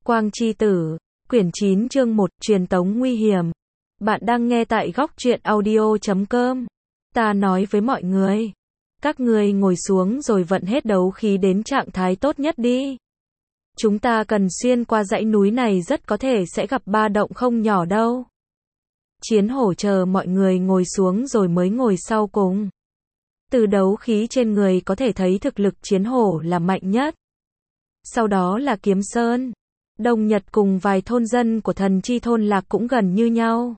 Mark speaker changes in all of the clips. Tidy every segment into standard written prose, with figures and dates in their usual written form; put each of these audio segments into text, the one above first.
Speaker 1: Quang Chi Tử, quyển 9 chương 1, truyền tống nguy hiểm. Bạn đang nghe tại góc truyện audio.com. Ta nói với mọi người, các người ngồi xuống rồi vận hết đấu khí đến trạng thái tốt nhất đi. Chúng ta cần xuyên qua dãy núi này, rất có thể sẽ gặp ba động không nhỏ đâu. Chiến hổ chờ mọi người ngồi xuống rồi mới ngồi sau cùng. Từ đấu khí trên người có thể thấy thực lực chiến hổ là mạnh nhất. Sau đó là Kiếm Sơn, Đông Nhật cùng vài thôn dân của thần chi thôn lạc cũng gần như nhau.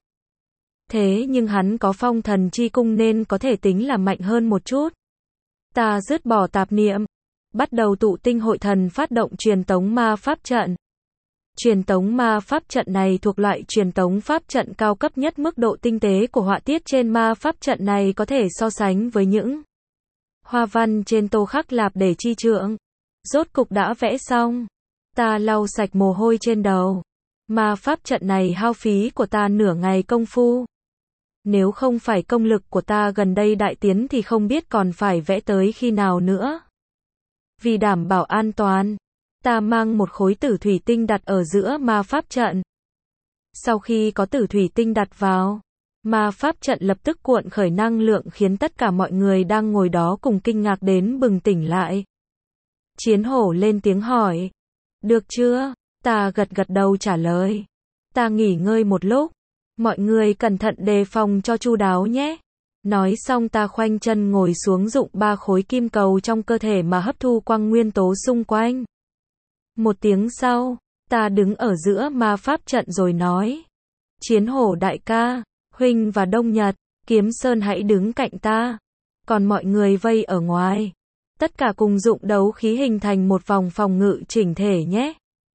Speaker 1: Thế nhưng hắn có phong thần chi cung nên có thể tính là mạnh hơn một chút. Ta dứt bỏ tạp niệm, bắt đầu tụ tinh hội thần phát động truyền tống ma pháp trận. Truyền tống ma pháp trận này thuộc loại truyền tống pháp trận cao cấp nhất, mức độ tinh tế của họa tiết trên ma pháp trận này có thể so sánh với những hoa văn trên tô khắc lạp để chi trượng. Rốt cục đã vẽ xong. Ta lau sạch mồ hôi trên đầu. Ma pháp trận này hao phí của ta nửa ngày công phu. Nếu không phải công lực của ta gần đây đại tiến thì không biết còn phải vẽ tới khi nào nữa. Vì đảm bảo an toàn, ta mang một khối tử thủy tinh đặt ở giữa ma pháp trận. Sau khi có tử thủy tinh đặt vào, ma pháp trận lập tức cuộn khởi năng lượng khiến tất cả mọi người đang ngồi đó cùng kinh ngạc đến bừng tỉnh lại. Chiến hổ lên tiếng hỏi. Được chưa? Ta gật gật đầu trả lời. Ta nghỉ ngơi một lúc. Mọi người cẩn thận đề phòng cho chu đáo nhé. Nói xong ta khoanh chân ngồi xuống, dụng 3 khối kim cầu trong cơ thể mà hấp thu quang nguyên tố xung quanh. Một tiếng sau, ta đứng ở giữa ma pháp trận rồi nói. Chiến hổ đại ca, Huynh và Đông Nhật, Kiếm Sơn hãy đứng cạnh ta. Còn mọi người vây ở ngoài. Tất cả cùng dụng đấu khí hình thành một vòng phòng ngự chỉnh thể nhé.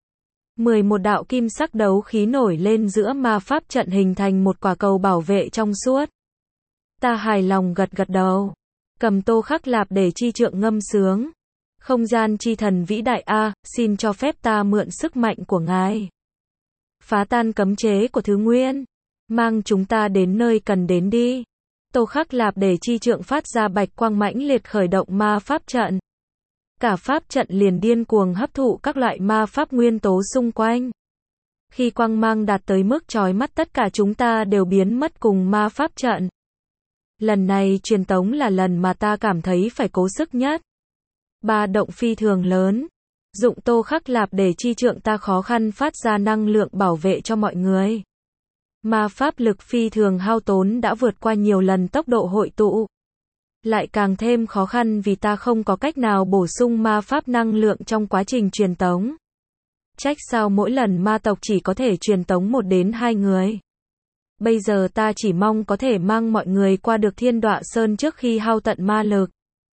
Speaker 1: 11 đạo kim sắc đấu khí nổi lên giữa ma pháp trận hình thành một quả cầu bảo vệ trong suốt. Ta hài lòng gật gật đầu. Cầm tô khắc lạp để chi trượng ngâm sướng. Không gian chi thần vĩ đại a, xin cho phép ta mượn sức mạnh của ngài. Phá tan cấm chế của thứ nguyên. Mang chúng ta đến nơi cần đến đi. Tô khắc lạp để chi trượng phát ra bạch quang mãnh liệt khởi động ma pháp trận. Cả pháp trận liền điên cuồng hấp thụ các loại ma pháp nguyên tố xung quanh. Khi quang mang đạt tới mức chói mắt, tất cả chúng ta đều biến mất cùng ma pháp trận. Lần này truyền tống là lần mà ta cảm thấy phải cố sức nhất. Ba động phi thường lớn. Dụng tô khắc lạp để chi trượng ta khó khăn phát ra năng lượng bảo vệ cho mọi người. Ma pháp lực phi thường hao tốn, đã vượt qua nhiều lần tốc độ hội tụ. Lại càng thêm khó khăn vì ta không có cách nào bổ sung ma pháp năng lượng trong quá trình truyền tống. Trách sao mỗi lần ma tộc chỉ có thể truyền tống 1 đến 2 người. Bây giờ ta chỉ mong có thể mang mọi người qua được Thiên Đọa Sơn trước khi hao tận ma lực.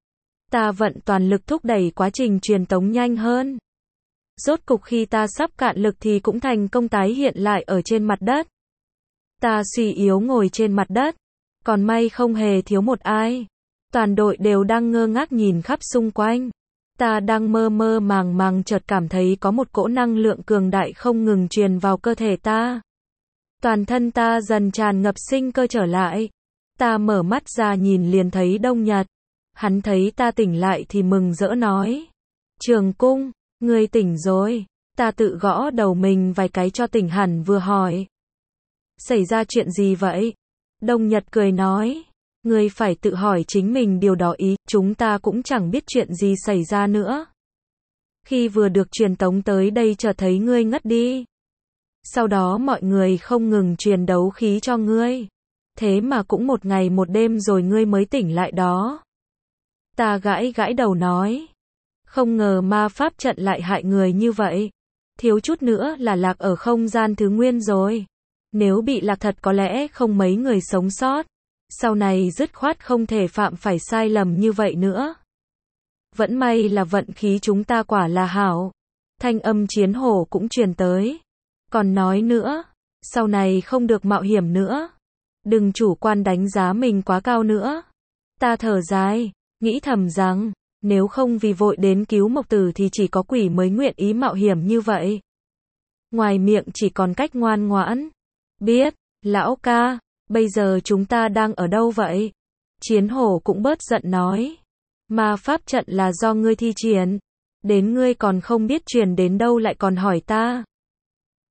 Speaker 1: Ta vận toàn lực thúc đẩy quá trình truyền tống nhanh hơn. Rốt cục khi ta sắp cạn lực thì cũng thành công tái hiện lại ở trên mặt đất. Ta suy yếu ngồi trên mặt đất. Còn may không hề thiếu một ai. Toàn đội đều đang ngơ ngác nhìn khắp xung quanh. Ta đang mơ mơ màng màng chợt cảm thấy có một cỗ năng lượng cường đại không ngừng truyền vào cơ thể ta. Toàn thân ta dần tràn ngập sinh cơ trở lại. Ta mở mắt ra nhìn liền thấy Đông Nhật. Hắn thấy ta tỉnh lại thì mừng rỡ nói. Trường Cung, ngươi tỉnh rồi. Ta tự gõ đầu mình vài cái cho tỉnh hẳn, vừa hỏi. Xảy ra chuyện gì vậy? Đông Nhật cười nói. Ngươi phải tự hỏi chính mình điều đó ý, chúng ta cũng chẳng biết chuyện gì xảy ra nữa. Khi vừa được truyền tống tới đây chợt thấy ngươi ngất đi. Sau đó mọi người không ngừng truyền đấu khí cho ngươi. Thế mà cũng 1 ngày 1 đêm rồi ngươi mới tỉnh lại đó. Ta gãi gãi đầu nói. Không ngờ ma pháp trận lại hại người như vậy. Thiếu chút nữa là lạc ở không gian thứ nguyên rồi. Nếu bị lạc thật có lẽ không mấy người sống sót. Sau này dứt khoát không thể phạm phải sai lầm như vậy nữa. Vẫn may là vận khí chúng ta quả là hảo. Thanh âm chiến hổ cũng truyền tới. Còn nói nữa, sau này không được mạo hiểm nữa. Đừng chủ quan đánh giá mình quá cao nữa. Ta thở dài, nghĩ thầm rằng, nếu không vì vội đến cứu Mộc Tử thì chỉ có quỷ mới nguyện ý mạo hiểm như vậy. Ngoài miệng chỉ còn cách ngoan ngoãn. Biết, lão ca. Bây giờ chúng ta đang ở đâu vậy? Chiến hổ cũng bớt giận nói. Ma pháp trận là do ngươi thi triển. Đến ngươi còn không biết truyền đến đâu lại còn hỏi ta.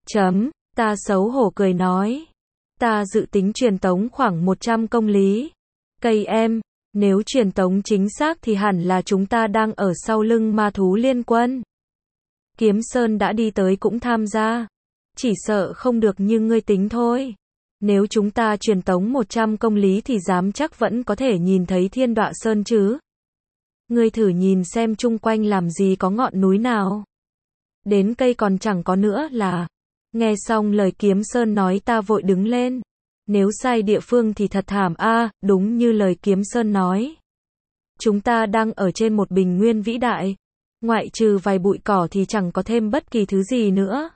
Speaker 1: Ta xấu hổ cười nói. Ta dự tính truyền tống khoảng 100 công lý. Cây em, nếu truyền tống chính xác thì hẳn là chúng ta đang ở sau lưng ma thú liên quân. Kiếm Sơn đã đi tới cũng tham gia. Chỉ sợ không được như ngươi tính thôi. Nếu chúng ta truyền tống 100 công lý thì dám chắc vẫn có thể nhìn thấy Thiên Đọa Sơn chứ. Ngươi thử nhìn xem chung quanh làm gì có ngọn núi nào. Đến cây còn chẳng có nữa là. Nghe xong lời Kiếm Sơn nói ta vội đứng lên. Nếu sai địa phương thì thật thảm a, đúng như lời Kiếm Sơn nói. Chúng ta đang ở trên một bình nguyên vĩ đại. Ngoại trừ vài bụi cỏ thì chẳng có thêm bất kỳ thứ gì nữa.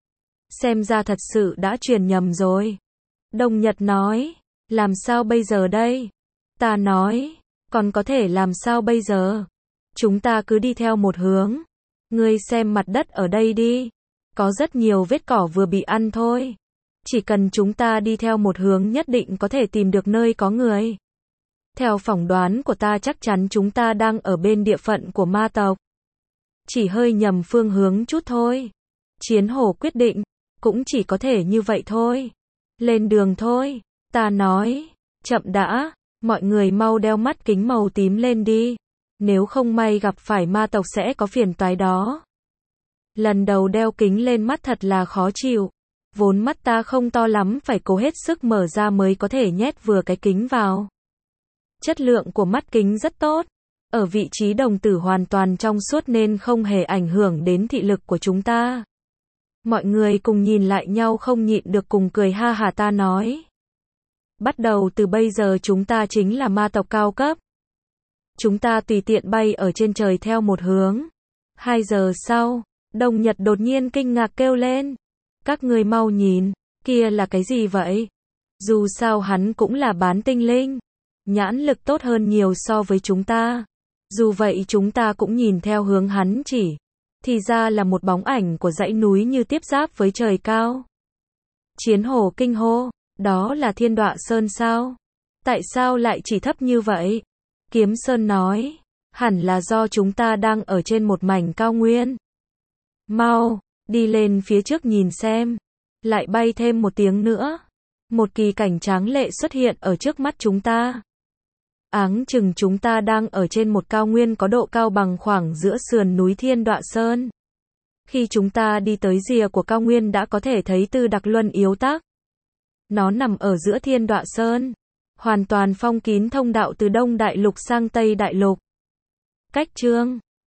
Speaker 1: Xem ra thật sự đã truyền nhầm rồi. Đông Nhật nói, làm sao bây giờ đây? Ta nói, còn có thể làm sao bây giờ? Chúng ta cứ đi theo một hướng. Ngươi xem mặt đất ở đây đi. Có rất nhiều vết cỏ vừa bị ăn thôi. Chỉ cần chúng ta đi theo một hướng nhất định có thể tìm được nơi có người. Theo phỏng đoán của ta chắc chắn chúng ta đang ở bên địa phận của ma tộc. Chỉ hơi nhầm phương hướng chút thôi. Chiến hổ quyết định, cũng chỉ có thể như vậy thôi. Lên đường thôi. Ta nói, chậm đã, mọi người mau đeo mắt kính màu tím lên đi. Nếu không may gặp phải ma tộc sẽ có phiền toái đó. Lần đầu đeo kính lên mắt thật là khó chịu. Vốn mắt ta không to lắm phải cố hết sức mở ra mới có thể nhét vừa cái kính vào. Chất lượng của mắt kính rất tốt. Ở vị trí đồng tử hoàn toàn trong suốt nên không hề ảnh hưởng đến thị lực của chúng ta. Mọi người cùng nhìn lại nhau không nhịn được cùng cười ha hả ta nói. Bắt đầu từ bây giờ chúng ta chính là ma tộc cao cấp. Chúng ta tùy tiện bay ở trên trời theo một hướng. 2 giờ sau, Đông Nhật đột nhiên kinh ngạc kêu lên. Các người mau nhìn, kia là cái gì vậy? Dù sao hắn cũng là bán tinh linh. Nhãn lực tốt hơn nhiều so với chúng ta. Dù vậy chúng ta cũng nhìn theo hướng hắn chỉ. Thì ra là một bóng ảnh của dãy núi như tiếp giáp với trời cao. Chiến hổ kinh hô, đó là Thiên Đọa Sơn sao? Tại sao lại chỉ thấp như vậy? Kiếm Sơn nói, hẳn là do chúng ta đang ở trên một mảnh cao nguyên. Mau, đi lên phía trước nhìn xem. Lại bay thêm một tiếng nữa. Một kỳ cảnh tráng lệ xuất hiện ở trước mắt chúng ta. Áng chừng chúng ta đang ở trên một cao nguyên có độ cao bằng khoảng giữa sườn núi Thiên Đọa Sơn. Khi chúng ta đi tới rìa của cao nguyên đã có thể thấy Tư Đặc Luân yếu tắc. Nó nằm ở giữa Thiên Đọa Sơn. Hoàn toàn phong kín thông đạo từ Đông Đại Lục sang Tây Đại Lục. Cách chương